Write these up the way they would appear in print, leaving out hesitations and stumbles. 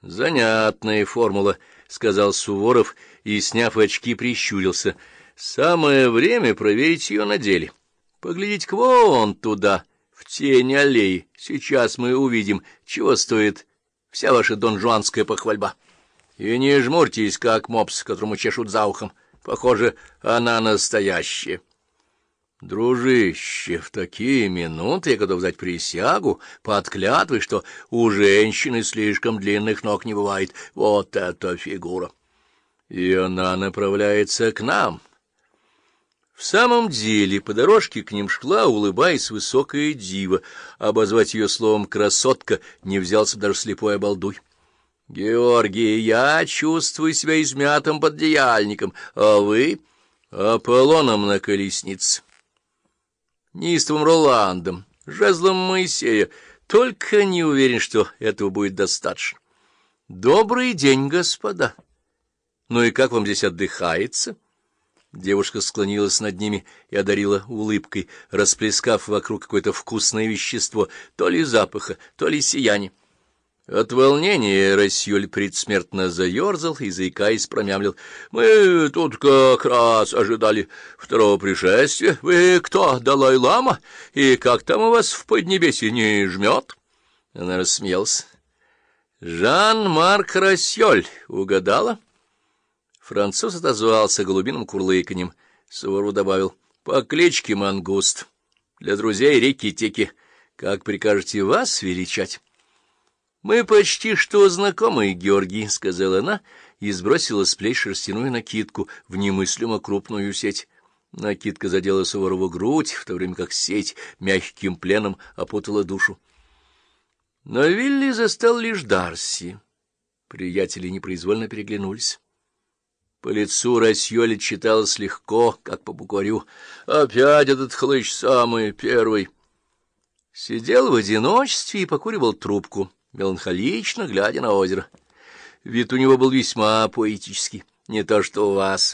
— Занятная формула, — сказал Суворов и, сняв очки, прищурился. — Самое время проверить ее на деле. Поглядеть вон туда, в тень аллеи. Сейчас мы увидим, чего стоит вся ваша донжуанская похвальба. И не жмурьтесь, как мопс, которому чешут за ухом. Похоже, она настоящая. Дружище, в такие минуты я готов дать присягу под клятвой, что у женщины слишком длинных ног не бывает. Вот эта фигура! И она направляется к нам. В самом деле, по дорожке к ним шла, улыбаясь, высокая дива. Обозвать ее словом «красотка» не взялся даже слепой обалдуй. — Георгий, я чувствую себя измятым поддеяльником, а вы — Аполлоном на колеснице. Неистовым Роландом, жезлом Моисея, только не уверен, что этого будет достаточно. Добрый день, господа! Ну и как вам здесь отдыхается? Девушка склонилась над ними и одарила улыбкой, расплескав вокруг какое-то вкусное вещество, то ли запаха, то ли сияния. От волнения Рассёль предсмертно заерзал и, заикаясь, промямлил: — Мы тут как раз ожидали второго пришествия. Вы кто, Далай-лама? И как там у вас в Поднебесье, не жмет? Она рассмеялась. — Жан-Марк Рассёль, угадала? Француз отозвался голубиным курлыканьем. Суворов добавил: — По кличке Мангуст. Для друзей Рикки-Тикки. Как прикажете вас величать? — Мы почти что знакомы, Георгий, — сказала она и сбросила с плеч шерстяную накидку в немыслимо крупную сеть. Накидка задела Суворову грудь, в то время как сеть мягким пленом опутала душу. Но Вилли застал лишь Дарси. Приятели непроизвольно переглянулись. По лицу Рассьоля читалось легко, как по букварю: «Опять этот хлыщ самый первый». Сидел в одиночестве и покуривал трубку, меланхолично глядя на озеро. Вид у него был весьма поэтический, не то что у вас.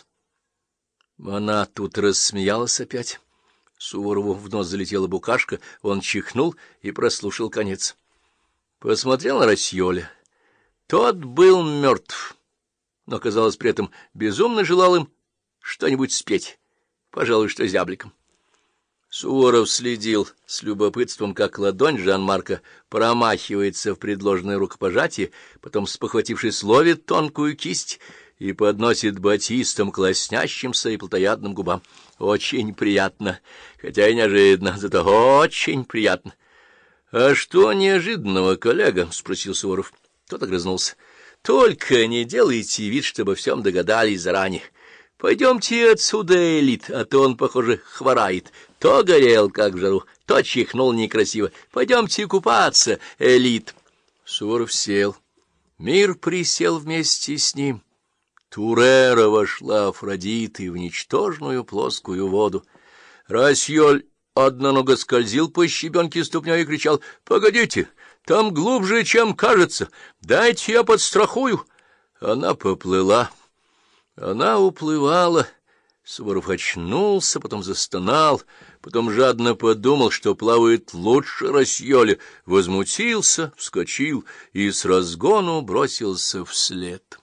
Она тут рассмеялась опять. Суворову в нос залетела букашка, он чихнул и прослушал конец. Посмотрел на Рассьоля. Тот был мертв, но, казалось, при этом безумно желал им что-нибудь спеть, пожалуй, что зябликом. Суворов следил с любопытством, как ладонь Жан-Марка промахивается в предложенное рукопожатие, потом, спохватившись, ловит тонкую кисть и подносит батистом к лоснящимся и плотоядным губам. Очень приятно, хотя и неожиданно, зато очень приятно. — А что неожиданного, коллега? — спросил Суворов. Тот огрызнулся. — Только не делайте вид, что обо всем догадались заранее. Пойдемте отсюда, Элит, а то он, похоже, хворает. То горел, как в жару, то чихнул некрасиво. Пойдемте купаться, Элит. Суворов сел. Мир присел вместе с ним. Турера вошла Афродитой в ничтожную плоскую воду. Рассьоль однонога скользил по щебенке ступней и кричал: — Погодите, там глубже, чем кажется. Дайте я подстрахую. Она поплыла. Она уплывала. Суворов очнулся, потом застонал, потом жадно подумал, что плавает лучше Рассьоля, возмутился, вскочил и с разгону бросился вслед.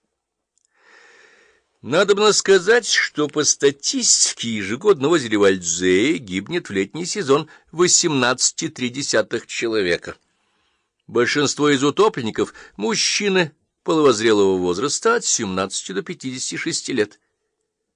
Надобно сказать, что по статистике ежегодно в озере Вальдзее гибнет в летний сезон 18,3 человека. Большинство из утопленников — мужчины половозрелого возраста от 17 до 56 лет.